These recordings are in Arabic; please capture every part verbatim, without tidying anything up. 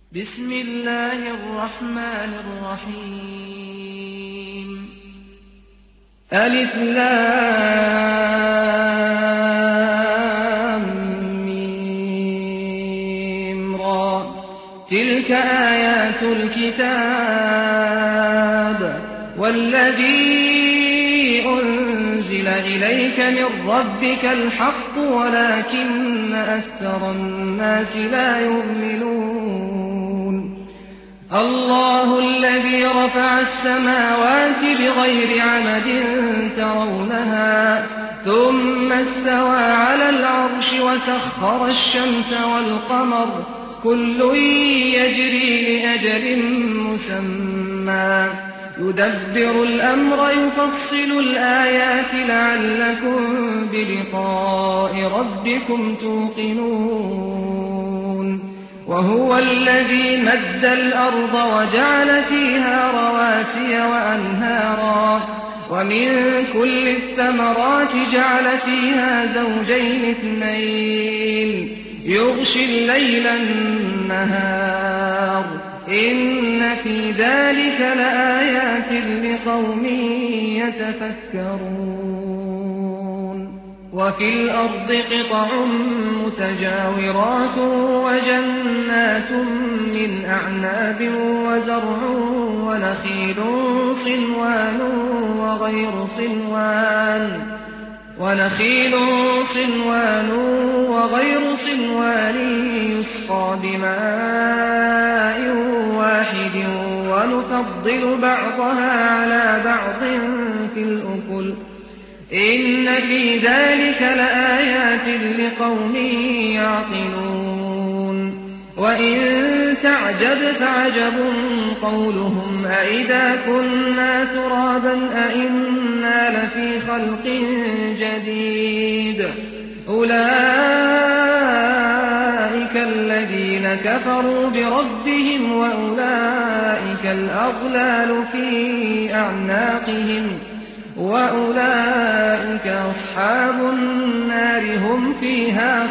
بسم الله الرحمن الرحيم ألف لام ميم را تلك آيات الكتاب والذي أنزل إليك من ربك الحق ولكن أكثر الناس لا يؤمنون الله الذي رفع السماوات بغير عمد ترونها ثم استوى على العرش وسخر الشمس والقمر كل يجري لأجل مسمى يدبر الأمر يفصل الآيات لعلكم بلقاء ربكم توقنون وهو الذي مد الأرض وجعل فيها رواسي وأنهارا ومن كل الثمرات جعل فيها زوجين اثنين يغشي الليل النهار إن في ذلك لآيات لقوم يتفكرون وفي الأرض قطع متجاورات وجنات من أعناب وزرع ونخيل صنوان وغير صنوان ونخيل صنوان وغير صنوان يسقى بماء واحد ونفضل بعضها على بعض في الأكل إن في ذلك لآيات لقوم يعقلون وإن تعجب فعجب قولهم أئذا كنا ترابا أئنا لفي خلق جديد أولئك الذين كفروا بربهم وأولئك الأغلال في أعناقهم وأولئك أصحاب النار هم فيها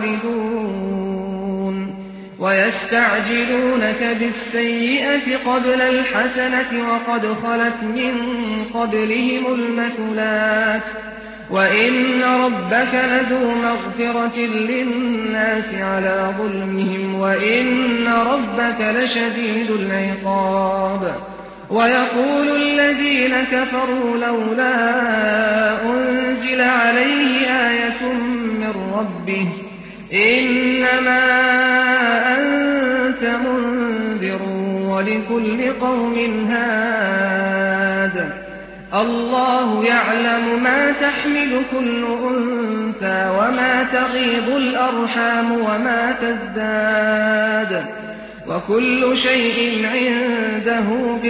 خالدون ويستعجلونك بالسيئة قبل الحسنة وقد خلت من قبلهم المثلات وإن ربك لذو مغفرة للناس على ظلمهم وإن ربك لشديد العقاب ويقول الذين كفروا لولا أنزل عليه آية من ربه إنما أنت منذر ولكل قوم هاد الله يعلم ما تحمل كل أنثى وما تغيض الأرحام وما تزداد وكل شيء عنده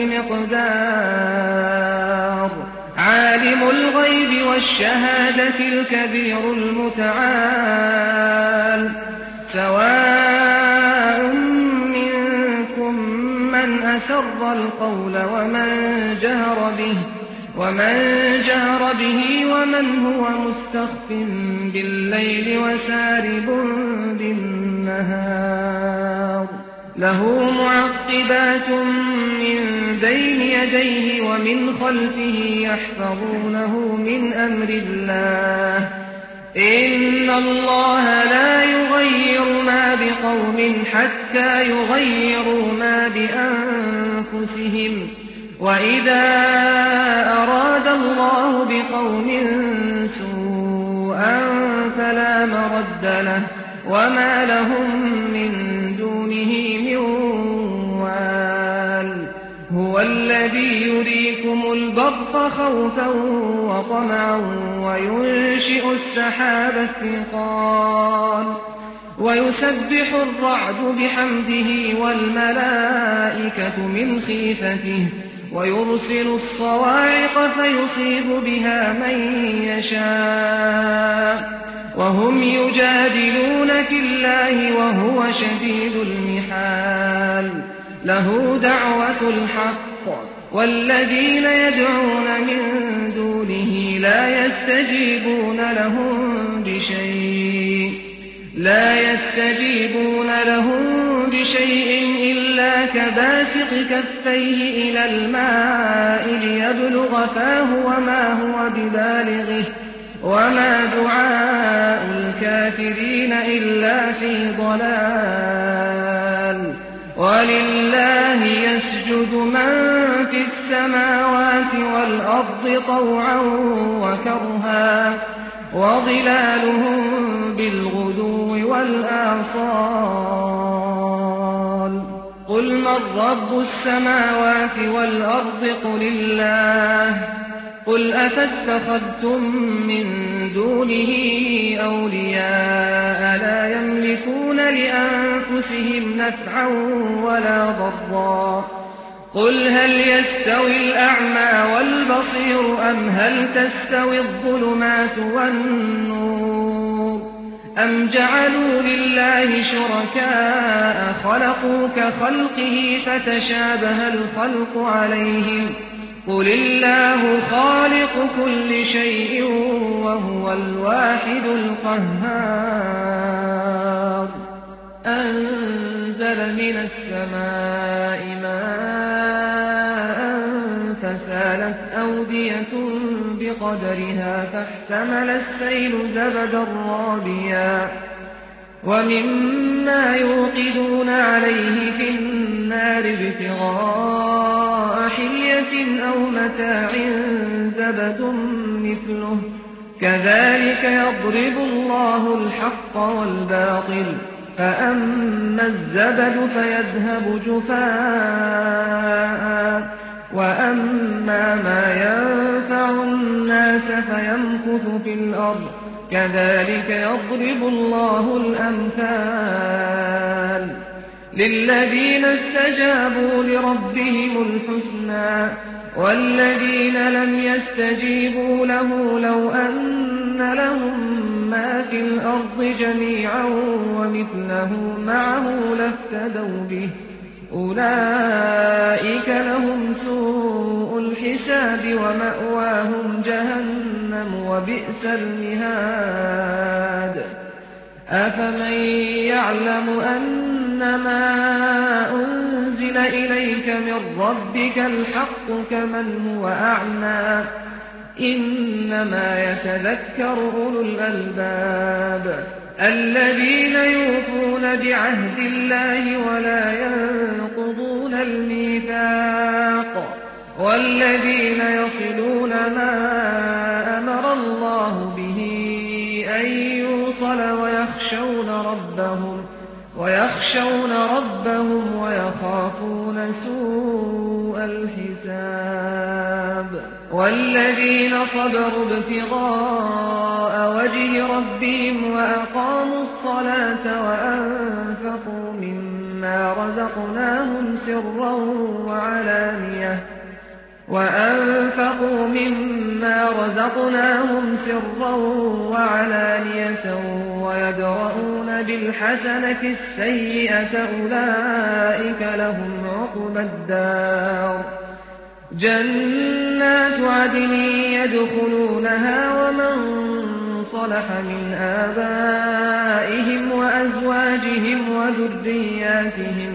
بمقدار عالم الغيب والشهادة الكبير المتعال سواء منكم من أسر القول ومن جهر به ومن جهر به ومن هو مستخف بالليل وسارب بالنهار له معقبات من بين يديه ومن خلفه يحفظونه من أمر الله إن الله لا يغير ما بقوم حتى يغيروا ما بأنفسهم وإذا أراد الله بقوم سوءا فلا مرد له وما لهم من دونه من وال هو الذي يريكم البرق خوفا وطمعا وينشئ السحاب الثقال ويسبح الرعد بحمده والملائكة من خيفته ويرسل الصواعق فيصيب بها من يشاء وهم يجادلون في الله وهو شديد المحال له دعوة الحق والذين يدعون من دونه لا يستجيبون لهم بشيء لا يستجيبون لهم بشيء إلا كباسط كفيه إلى الماء ليبلغ فاه وما هو ببالغه وما دعاء الكافرين إلا في ضلال ولله يسجد من في السماوات والأرض طوعا وكرها وظلالهم بالغدو والآصال قل من رب السماوات والأرض قل الله قل أفاتخذتم من دونه أولياء لا يملكون لأنفسهم نفعا ولا ضرا قل هل يستوي الأعمى والبصير أم هل تستوي الظلمات والنور أم جعلوا لله شركاء خلقوا كخلقه فتشابه الخلق عليهم قل الله خالق كل شيء وهو الواحد القهار أنزل من السماء ماء فسالت أودية بقدرها فاحتمل السيل زبدا رابيا ومما يوقدون عليه في النار ابتغاء حلية أو متاع زبد مثله كذلك يضرب الله الحق والباطل فأما الزبد فيذهب جفاء وأما ما ينفع الناس فيمكث في الأرض كذلك يضرب الله الأمثال للذين استجابوا لربهم الحسنى والذين لم يستجيبوا له لو أن لهم ما في الأرض جميعا ومثله معه لافتدوا به أولئك لهم سوء الحساب ومأواهم جهنم وبئس المهاد أفمن يعلم أنما أنزل إليك من ربك الحق كمن هو أعمى إنما يتذكر أولو الألباب الذين يوفون بعهد الله ولا ينقضون الميثاق والذين يصلون ما أمر الله به أن يوصل ويخشون ربهم ويخشون ربهم ويخافون سوء الحساب والذين صبروا ابتغاء وجه ربهم وأقاموا الصلاة وأنفقوا مما رزقناهم سرا وعلانية وأنفقوا مما رزقناهم سرا وعلانية ويدرؤون بالحسنة السيئة أولئك لهم عقبى الدار جنات عدن يدخلونها ومن صلح من آبائهم وأزواجهم وذرياتهم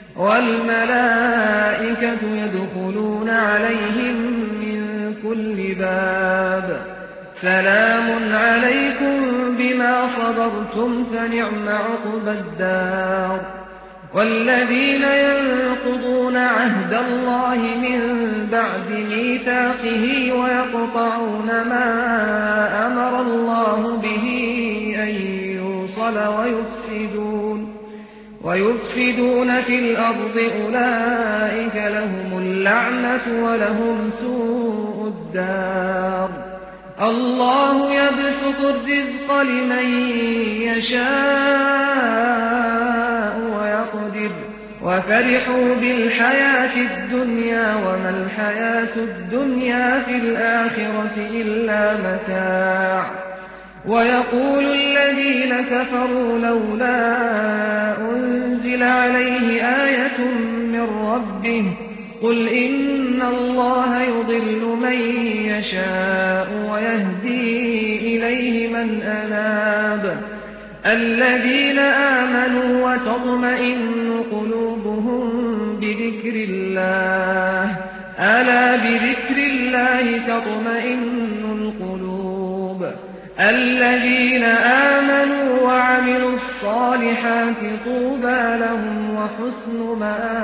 والملائكة يدخلون عليهم من كل باب سلام عليكم بما صبرتم فنعم عقبى الدار والذين ينقضون عهد الله من بعد ميثاقه ويقطعون ما أمر الله به أن يوصل ويفسدون ويفسدون في الأرض أولئك لهم اللعنة ولهم سوء الدار الله يبسط الرزق لمن يشاء ويقدر وفرحوا بالحياة الدنيا وما الحياة الدنيا في الآخرة إلا متاع ويقول الذين كفروا لولا أنزل عليه آية من ربه قل إن الله يضل من يشاء ويهدي إليه من أناب الذين آمنوا وتطمئن قلوبهم بذكر الله ألا بذكر الله تطمئن القلوب الذين آمنوا وعملوا الصالحات طوبى لهم وحسن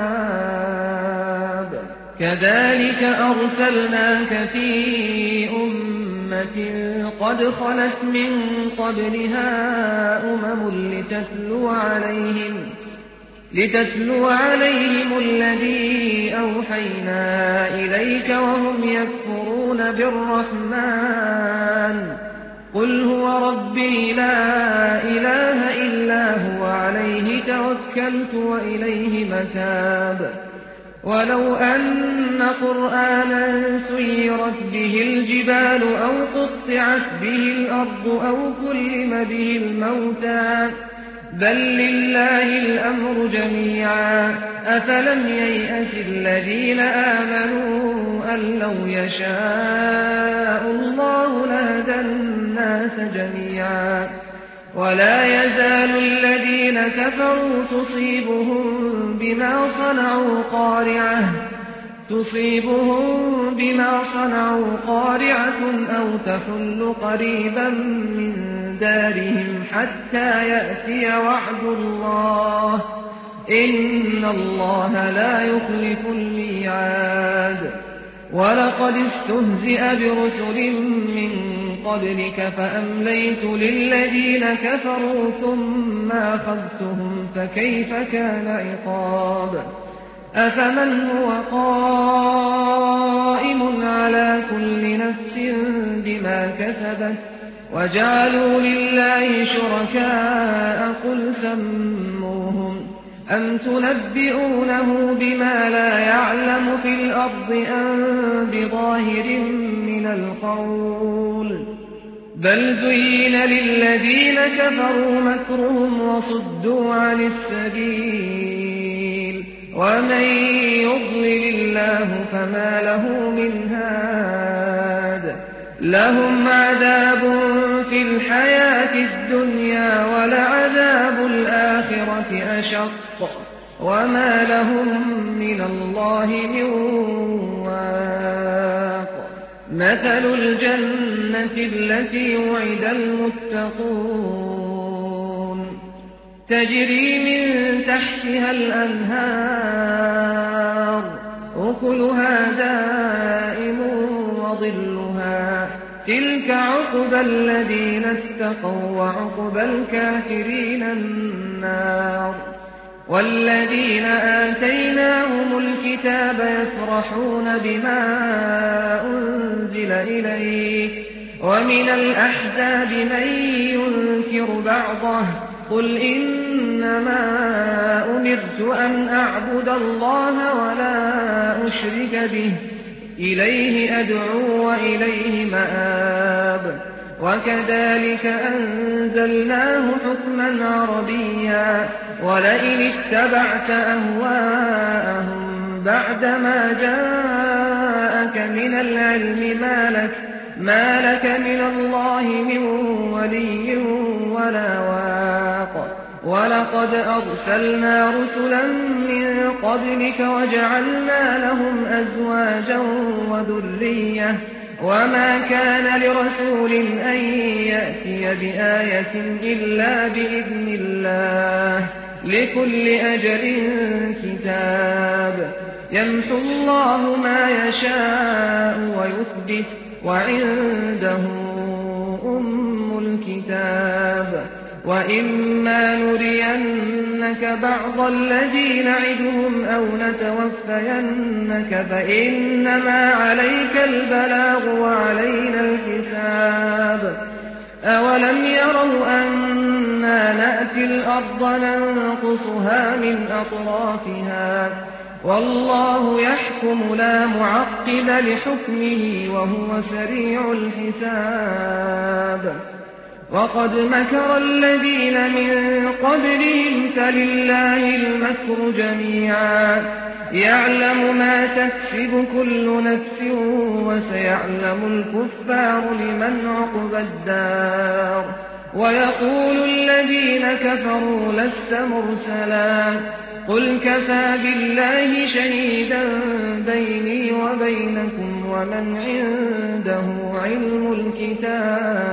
مآب كذلك أرسلناك في أمة قد خلت من قبلها أمم لتتلو عليهم لتتلو عليهم الذي أوحينا إليك وهم يكفرون بالرحمن قل هو ربي لا إله إلا هو عليه توكلت وإليه متاب ولو أن قرآنا سيرت به الجبال أو قطعت به الأرض أو كلم به الموتى بل لله الأمر جميعا أفلم ييأس الذين آمنوا أن لو يشاء الله لهدى الناس جميعا ولا يزال الذين كفروا تصيبهم بما صنعوا قارعة تصيبهم بما صنعوا قارعة أو تحل قريبا من دارهم حتى يأتي وعد الله إن الله لا يخلف الميعاد ولقد استهزئ برسل من قبلك فأمليت للذين كفروا ثم أخذتهم فكيف كان عقاب أفمن هو قائم على كل نفس بما كسبت وجعلوا لله شركاء قل سموهم أم تنبئونه بما لا يعلم في الأرض أم بظاهر من القول بل زين للذين كفروا مكرهم وصدوا عن السبيل ومن يضلل الله فما له من هاد لهم عذاب في الحياة الدنيا ولعذاب الآخرة أشق وما لهم من الله من واق مثل الجنة التي وعد المتقون تجري من تحتها الأنهار أكلها دائم وظلها تلك عقبى الذين اتقوا وعقبى الكافرين النار والذين آتيناهم الكتاب يفرحون بما أنزل إليك ومن الأحزاب من ينكر بعضه قل إنما أمرت أن أعبد الله ولا أشرك به إليه أدعو وإليه مآب وكذلك أنزلناه حكما عربيا ولئن اتبعت أهواءهم بعدما جاءك من العلم ما لك, ما لك من الله من ولي ولا واق ولقد أرسلنا رسلا من قبلك وجعلنا لهم أزواجا وذرية وما كان لرسول أن يأتي بآية إلا بإذن الله لكل أجل كتاب يمحو الله ما يشاء ويثبت وعنده أم الكتاب وإما نرينك بعض الذي نعدهم أو نتوفينك فإنما عليك البلاغ وعلينا الحساب أولم يروا أنا نأتي الأرض ننقصها من أطرافها والله يحكم لا معقب لحكمه وهو سريع الحساب وقد مكر الذين من قبلهم فلله المكر جميعا يعلم ما تكسب كل نفس وسيعلم الكفار لمن عقبى الدار ويقول الذين كفروا لست مرسلا قل كفى بالله شهيدا بيني وبينكم ومن عنده علم الكتاب